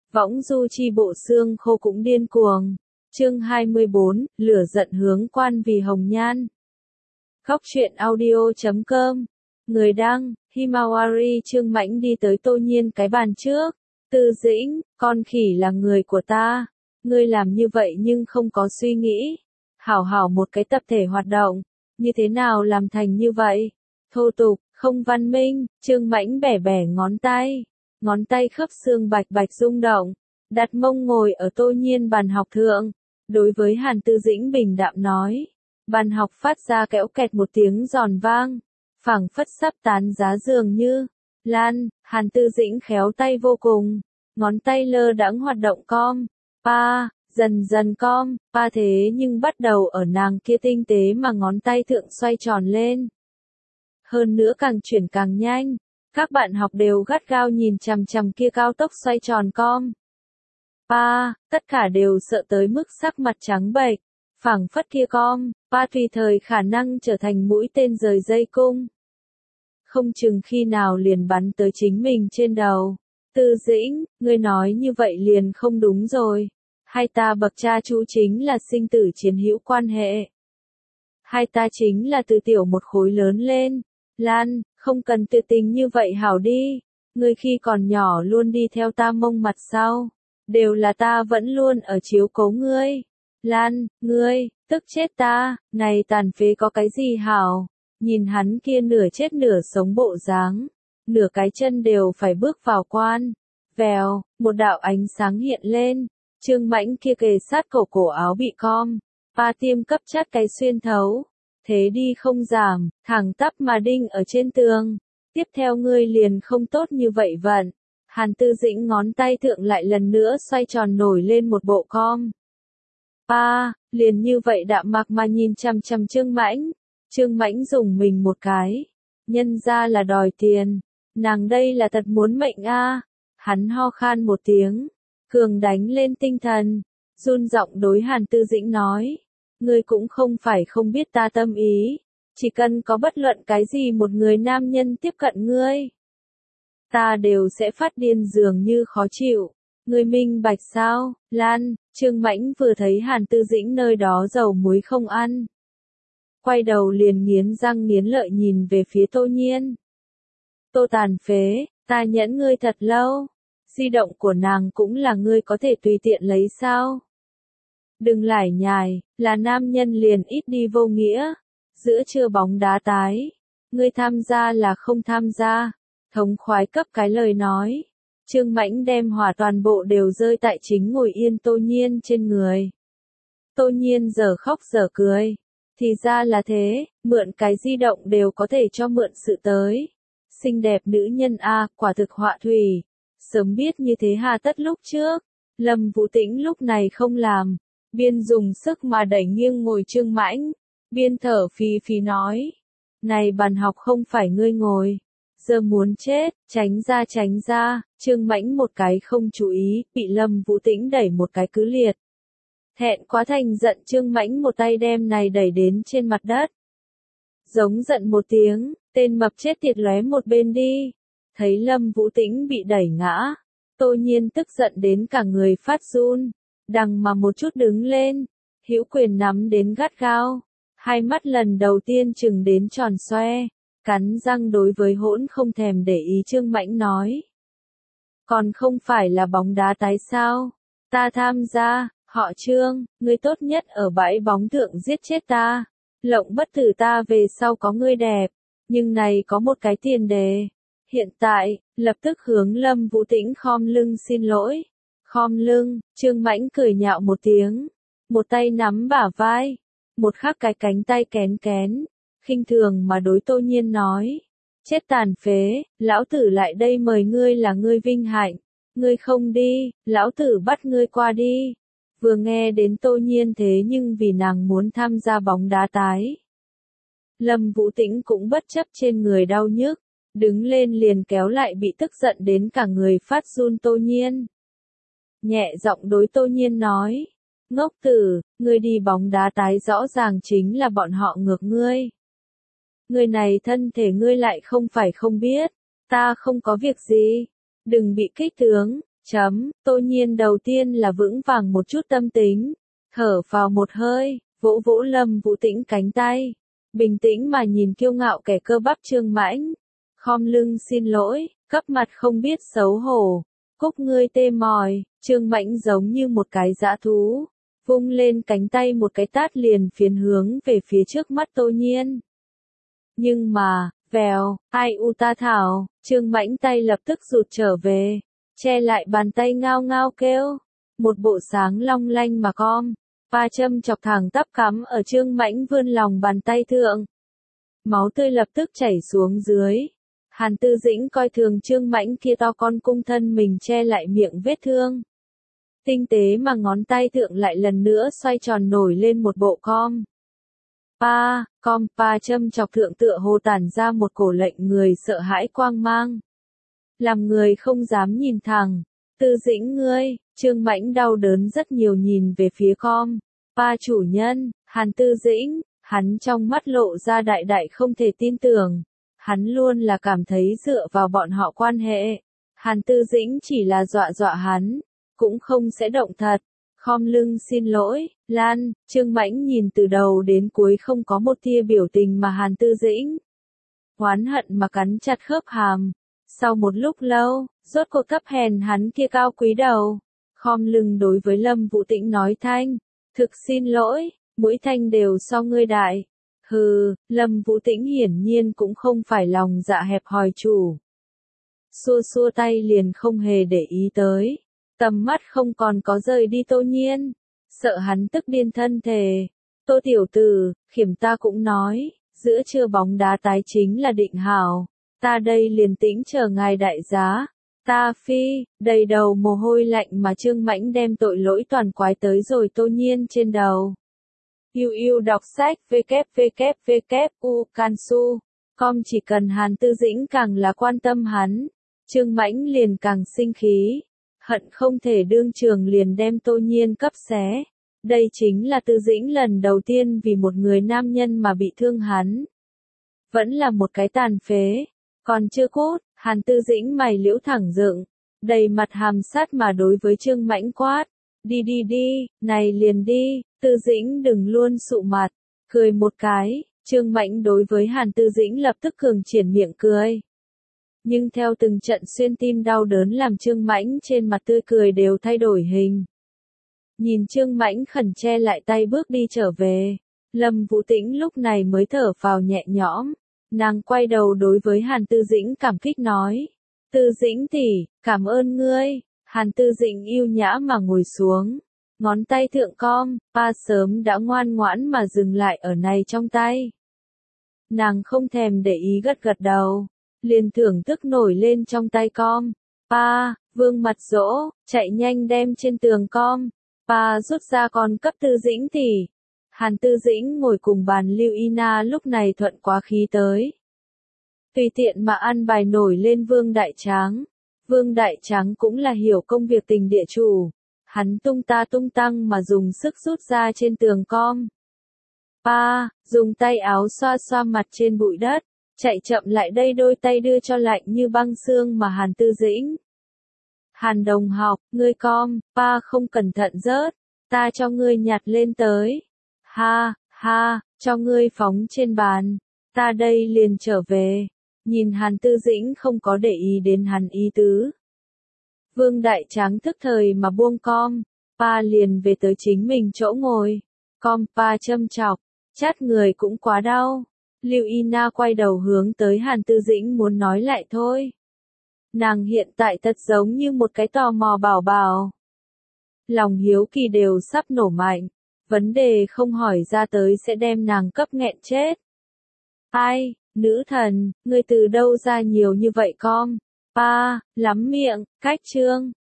Võng du chi bộ xương khô cũng điên cuồng. Chương 24, lửa giận hướng quan vì hồng nhan. Góc truyện audio.com. Người đăng, Himawari. Trương Mãnh đi tới Tô Nhiên cái bàn trước. Tư Dĩnh, con khỉ là người của ta. Ngươi làm như vậy nhưng không có suy nghĩ. Hảo hảo một cái tập thể hoạt động. Như thế nào làm thành như vậy? Thô tục, không văn minh. Trương Mãnh bẻ bẻ ngón tay. Ngón tay khớp xương bạch bạch rung động. Đặt mông ngồi ở Tô Nhiên bàn học thượng. Đối với Hàn Tư Dĩnh bình đạm nói. Bàn học phát ra kẽo kẹt một tiếng giòn vang. Phảng phất sắp tán giá dường như. Lan, Hàn Tư Dĩnh khéo tay vô cùng. Ngón tay lơ đãng hoạt động com. Pa, dần dần com. Pa thế nhưng bắt đầu ở nàng kia tinh tế mà ngón tay thượng xoay tròn lên. Hơn nữa càng chuyển càng nhanh. Các bạn học đều gắt gao nhìn chằm chằm kia cao tốc xoay tròn com. Pa, tất cả đều sợ tới mức sắc mặt trắng bệch. Phảng phất kia com, pa tùy thời khả năng trở thành mũi tên rời dây cung. Không chừng khi nào liền bắn tới chính mình trên đầu. Tư Dĩnh, ngươi nói như vậy liền không đúng rồi. Hai ta bậc cha chú chính là sinh tử chiến hữu quan hệ. Hai ta chính là từ tiểu một khối lớn lên. Lan, không cần tự tình như vậy hảo đi. Ngươi khi còn nhỏ luôn đi theo ta mông mặt sau. Đều là ta vẫn luôn ở chiếu cố ngươi. Lan, ngươi, tức chết ta, này tàn phế có cái gì hảo. Nhìn hắn kia nửa chết nửa sống bộ dáng. Nửa cái chân đều phải bước vào quan. Vèo, một đạo ánh sáng hiện lên. Trương Mãnh kia kề sát cổ áo bị com. Pa tiêm cấp chát cái xuyên thấu. Thế đi không giảm, thẳng tắp mà đinh ở trên tường. Tiếp theo ngươi liền không tốt như vậy vận. Hàn Tư Dĩnh ngón tay thượng lại lần nữa xoay tròn nổi lên một bộ com. Pa, liền như vậy đạm mạc mà nhìn chằm chằm Trương Mãnh. Trương Mãnh dùng mình một cái. Nhân ra là đòi tiền. Nàng đây là thật muốn mệnh a. Hắn ho khan một tiếng. Cường đánh lên tinh thần. Run giọng đối Hàn Tư Dĩnh nói. Ngươi cũng không phải không biết ta tâm ý. Chỉ cần có bất luận cái gì một người nam nhân tiếp cận ngươi. Ta đều sẽ phát điên dường như khó chịu. Ngươi minh bạch sao, Lan, Trương Mãnh vừa thấy Hàn Tư Dĩnh nơi đó dầu muối không ăn. Quay đầu liền nghiến răng nghiến lợi nhìn về phía Tô Nhiên. Tô tàn phế, ta nhẫn ngươi thật lâu. Di động của nàng cũng là ngươi có thể tùy tiện lấy sao. Đừng lải nhải, là nam nhân liền ít đi vô nghĩa. Giữa trưa bóng đá tái. Ngươi tham gia là không tham gia. Thống khoái cấp cái lời nói. Trương Mãnh đem hỏa toàn bộ đều rơi tại chính ngồi yên Tô Nhiên trên người. Tô Nhiên giờ khóc giờ cười. Thì ra là thế, mượn cái di động đều có thể cho mượn sự tới. Xinh đẹp nữ nhân a, quả thực họa thủy. Sớm biết như thế hà tất lúc trước. Lâm Vũ Tĩnh lúc này không làm. Biên dùng sức mà đẩy nghiêng ngồi Trương Mãnh. Biên thở phì phì nói. Này bàn học không phải ngươi ngồi. Giờ muốn chết, tránh ra, Trương Mãnh một cái không chú ý, bị Lâm Vũ Tĩnh đẩy một cái cứ liệt. Thẹn quá thành giận Trương Mãnh một tay đem này đẩy đến trên mặt đất. Giống giận một tiếng, tên mập chết tiệt lóe một bên đi. Thấy Lâm Vũ Tĩnh bị đẩy ngã. Tô Nhiên tức giận đến cả người phát run. Đằng mà một chút đứng lên. Hữu quyền nắm đến gắt gao. Hai mắt lần đầu tiên chừng đến tròn xoe. Cắn răng đối với hỗn không thèm để ý Trương Mãnh nói. Còn không phải là bóng đá tái sao? Ta tham gia, họ Trương, ngươi tốt nhất ở bãi bóng thượng giết chết ta. Lộng bất tử ta về sau có ngươi đẹp. Nhưng này có một cái tiền đề. Hiện tại, lập tức hướng Lâm Vũ Tĩnh khom lưng xin lỗi. Khom lưng, Trương Mãnh cười nhạo một tiếng. Một tay nắm bả vai. Một khác cái cánh tay kén kén. Khinh thường mà đối Tô Nhiên nói. Chết tàn phế, lão tử lại đây mời ngươi là ngươi vinh hạnh. Ngươi không đi, lão tử bắt ngươi qua đi. Vừa nghe đến Tô Nhiên thế nhưng vì nàng muốn tham gia bóng đá tái. Lâm Vũ Tĩnh cũng bất chấp trên người đau nhức. Đứng lên liền kéo lại bị tức giận đến cả người phát run Tô Nhiên. Nhẹ giọng đối Tô Nhiên nói. Ngốc tử, ngươi đi bóng đá tái rõ ràng chính là bọn họ ngược ngươi. Người này thân thể ngươi lại không phải không biết. Ta không có việc gì. Đừng bị kích tướng. Tô Nhiên đầu tiên là vững vàng một chút tâm tính, thở vào một hơi, vỗ vỗ Lâm Vũ Tĩnh cánh tay, bình tĩnh mà nhìn kiêu ngạo kẻ cơ bắp Trương Mãnh, khom lưng xin lỗi, cấp mặt không biết xấu hổ, cúc ngươi tê mỏi, Trương Mãnh giống như một cái dã thú, vung lên cánh tay một cái tát liền phiến hướng về phía trước mắt Tô Nhiên. Nhưng mà, vèo, ai u ta thảo, Trương Mãnh tay lập tức rụt trở về, che lại bàn tay ngao ngao kêu, một bộ sáng long lanh mà com, pa châm chọc thẳng tắp cắm ở Trương Mãnh vươn lòng bàn tay thượng. Máu tươi lập tức chảy xuống dưới. Hàn Tư Dĩnh coi thường Trương Mãnh kia to con cung thân mình che lại miệng vết thương. Tinh tế mà ngón tay thượng lại lần nữa xoay tròn nổi lên một bộ com. Pa châm chọc thượng tựa hồ tản ra một cổ lệnh người sợ hãi quang mang. Làm người không dám nhìn thẳng. Tư Dĩnh ngươi, Trương Mãnh đau đớn rất nhiều nhìn về phía com. Pa chủ nhân, Hàn Tư Dĩnh, hắn trong mắt lộ ra đại đại không thể tin tưởng. Hắn luôn là cảm thấy dựa vào bọn họ quan hệ. Hàn Tư Dĩnh chỉ là dọa dọa hắn, cũng không sẽ động thật. Khom lưng xin lỗi, Lan, Trương Mãnh nhìn từ đầu đến cuối không có một tia biểu tình mà Hàn Tư Dĩnh. Oán hận mà cắn chặt khớp hàm. Sau một lúc lâu, rốt cuộc thấp hèn hắn kia cao quý đầu. Khom lưng đối với Lâm Vũ Tĩnh nói thanh, thực xin lỗi, mũi thanh đều so ngươi đại. Hừ, Lâm Vũ Tĩnh hiển nhiên cũng không phải lòng dạ hẹp hòi chủ. Xua xua tay liền không hề để ý tới. Tầm mắt không còn có rời đi Tô Nhiên. Sợ hắn tức điên thân thể. Tô tiểu tử, khiểm ta cũng nói, giữa trưa bóng đá tái chính là định hảo. Ta đây liền tĩnh chờ ngài đại giá. Ta phi, đầy đầu mồ hôi lạnh mà Trương Mãnh đem tội lỗi toàn quái tới rồi Tô Nhiên trên đầu. Yêu đọc sách www Cansu. Com chỉ cần Hàn Tư Dĩnh càng là quan tâm hắn. Trương Mãnh liền càng sinh khí. Hận không thể đương trường liền đem Tô Nhiên cấp xé. Đây chính là Tư Dĩnh lần đầu tiên vì một người nam nhân mà bị thương hắn. Vẫn là một cái tàn phế. Còn chưa cút, Hàn Tư Dĩnh mày liễu thẳng dựng. Đầy mặt hàm sát mà đối với Trương Mãnh quát. Đi, này liền đi, Tư Dĩnh đừng luôn sụ mặt. Cười một cái, Trương Mãnh đối với Hàn Tư Dĩnh lập tức cường triển miệng cười. Nhưng theo từng trận xuyên tim đau đớn làm Trương Mãnh trên mặt tươi cười đều thay đổi hình. Nhìn Trương Mãnh khẩn che lại tay bước đi trở về, Lâm Vũ Tĩnh lúc này mới thở phào nhẹ nhõm. Nàng quay đầu đối với Hàn Tư Dĩnh cảm kích nói. Tư Dĩnh tỷ, cảm ơn ngươi. Hàn Tư Dĩnh yêu nhã mà ngồi xuống. Ngón tay thượng com, pa sớm đã ngoan ngoãn mà dừng lại ở này trong tay. Nàng không thèm để ý gật gật đầu. Liền thưởng thức nổi lên trong tay com. Pa, vương mặt dỗ, chạy nhanh đem trên tường com. Pa rút ra con cấp Tư Dĩnh tỷ. Hàn Tư Dĩnh ngồi cùng bàn Lưu Ina lúc này thuận quá khí tới. Tùy tiện mà ăn bài nổi lên Vương Đại Tráng. Vương Đại Tráng cũng là hiểu công việc tình địa chủ. Hắn tung ta tung tăng mà dùng sức rút ra trên tường com. Pa, dùng tay áo xoa xoa mặt trên bụi đất. Chạy chậm lại đây đôi tay đưa cho lạnh như băng xương mà Hàn Tư Dĩnh. Hàn đồng học, ngươi com, pa không cẩn thận rớt. Ta cho ngươi nhặt lên tới. Ha, cho ngươi phóng trên bàn. Ta đây liền trở về. Nhìn Hàn Tư Dĩnh không có để ý đến hắn ý tứ. Vương Đại Tráng thức thời mà buông com. Pa liền về tới chính mình chỗ ngồi. Com pa châm chọc. Chát người cũng quá đau. Lưu Ina quay đầu hướng tới Hàn Tư Dĩnh muốn nói lại thôi. Nàng hiện tại thật giống như một cái tò mò bảo bảo. Lòng hiếu kỳ đều sắp nổ mạnh. Vấn đề không hỏi ra tới sẽ đem nàng cấp nghẹn chết. Ai, nữ thần, ngươi từ đâu ra nhiều như vậy com? Pa, lắm miệng, cách trương.